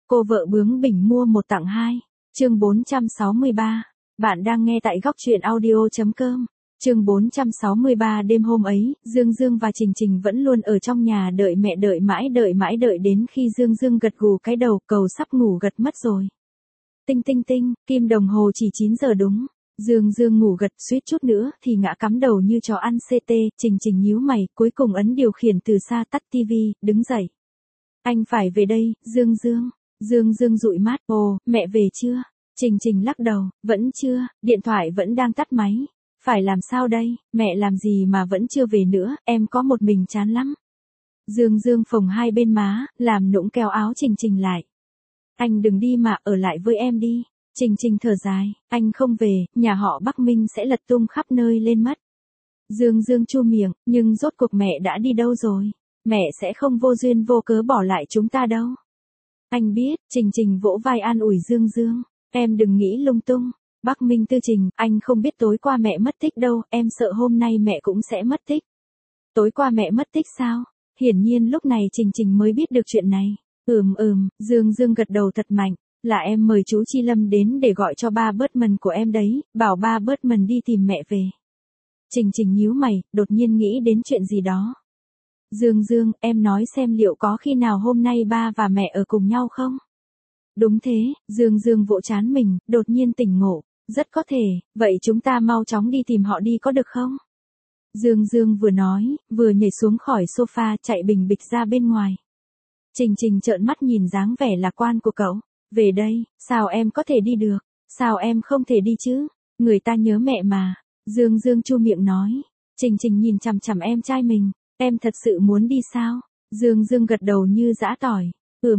Cô vợ bướng bỉnh mua một tặng hai. Chương 463. Bạn đang nghe tại góc truyện audio.com. Chương 463. Đêm hôm ấy, Dương Dương và Trình Trình vẫn luôn ở trong nhà đợi mẹ, đợi mãi đợi đến khi Dương Dương gật gù cái đầu, cầu sắp ngủ gật mất rồi. Tinh tinh tinh, kim đồng hồ chỉ 9 giờ đúng. Dương Dương ngủ gật, suýt chút nữa thì ngã cắm đầu như chó ăn CT. Trình Trình nhíu mày, cuối cùng ấn điều khiển từ xa, tắt tivi, đứng dậy. Anh phải về đây, Dương Dương. Dương Dương dụi mắt, ồ, mẹ về chưa? Trình Trình lắc đầu, vẫn chưa, điện thoại vẫn đang tắt máy. Phải làm sao đây, mẹ làm gì mà vẫn chưa về nữa, em có một mình chán lắm. Dương Dương phồng hai bên má, làm nũng kéo áo Trình Trình lại. Anh đừng đi mà, ở lại với em đi. Trình Trình thở dài, anh không về, nhà họ Bắc Minh sẽ lật tung khắp nơi lên mất. Dương Dương chu miệng, nhưng rốt cuộc mẹ đã đi đâu rồi? Mẹ sẽ không vô duyên vô cớ bỏ lại chúng ta đâu. Anh biết, Trình Trình vỗ vai an ủi Dương Dương, em đừng nghĩ lung tung. Bắc Minh Tư Trình, anh không biết tối qua mẹ mất tích đâu, em sợ hôm nay mẹ cũng sẽ mất tích. Tối qua mẹ mất tích sao? Hiển nhiên lúc này Trình Trình mới biết được chuyện này. Dương Dương gật đầu thật mạnh, là em mời chú Chi Lâm đến để gọi cho ba Bertman của em đấy, bảo ba Bertman đi tìm mẹ về. Trình Trình nhíu mày, đột nhiên nghĩ đến chuyện gì đó. Dương Dương, em nói xem liệu có khi nào hôm nay ba và mẹ ở cùng nhau không? Đúng thế, Dương Dương vỗ trán mình, đột nhiên tỉnh ngộ, rất có thể, vậy chúng ta mau chóng đi tìm họ đi có được không? Dương Dương vừa nói, vừa nhảy xuống khỏi sofa chạy bình bịch ra bên ngoài. Trình Trình trợn mắt nhìn dáng vẻ lạc quan của cậu, về đây, sao em có thể đi được, sao em không thể đi chứ, người ta nhớ mẹ mà, Dương Dương chu miệng nói. Trình Trình nhìn chằm chằm em trai mình. Em thật sự muốn đi sao? Dương Dương gật đầu như giã tỏi.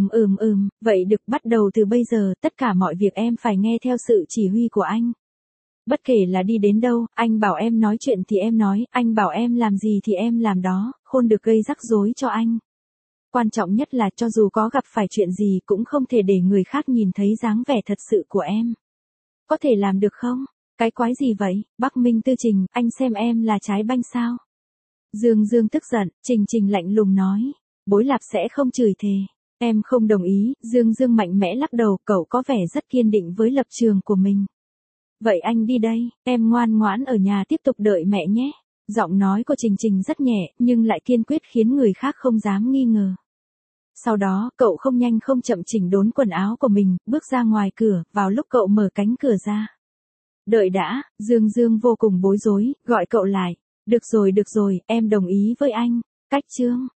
Vậy được, bắt đầu từ bây giờ, tất cả mọi việc em phải nghe theo sự chỉ huy của anh. Bất kể là đi đến đâu, anh bảo em nói chuyện thì em nói, anh bảo em làm gì thì em làm đó, không được gây rắc rối cho anh. Quan trọng nhất là cho dù có gặp phải chuyện gì cũng không thể để người khác nhìn thấy dáng vẻ thật sự của em. Có thể làm được không? Cái quái gì vậy? Bắc Minh Tư Trình, anh xem em là trái banh sao? Dương Dương tức giận, Trình Trình lạnh lùng nói, Bối Lạp sẽ không chửi thề. Em không đồng ý, Dương Dương mạnh mẽ lắc đầu, cậu có vẻ rất kiên định với lập trường của mình. Vậy anh đi đây, em ngoan ngoãn ở nhà tiếp tục đợi mẹ nhé. Giọng nói của Trình Trình rất nhẹ, nhưng lại kiên quyết khiến người khác không dám nghi ngờ. Sau đó, cậu không nhanh không chậm chỉnh đốn quần áo của mình, bước ra ngoài cửa, vào lúc cậu mở cánh cửa ra. Đợi đã, Dương Dương vô cùng bối rối, gọi cậu lại. Được rồi, em đồng ý với anh. Cách chương.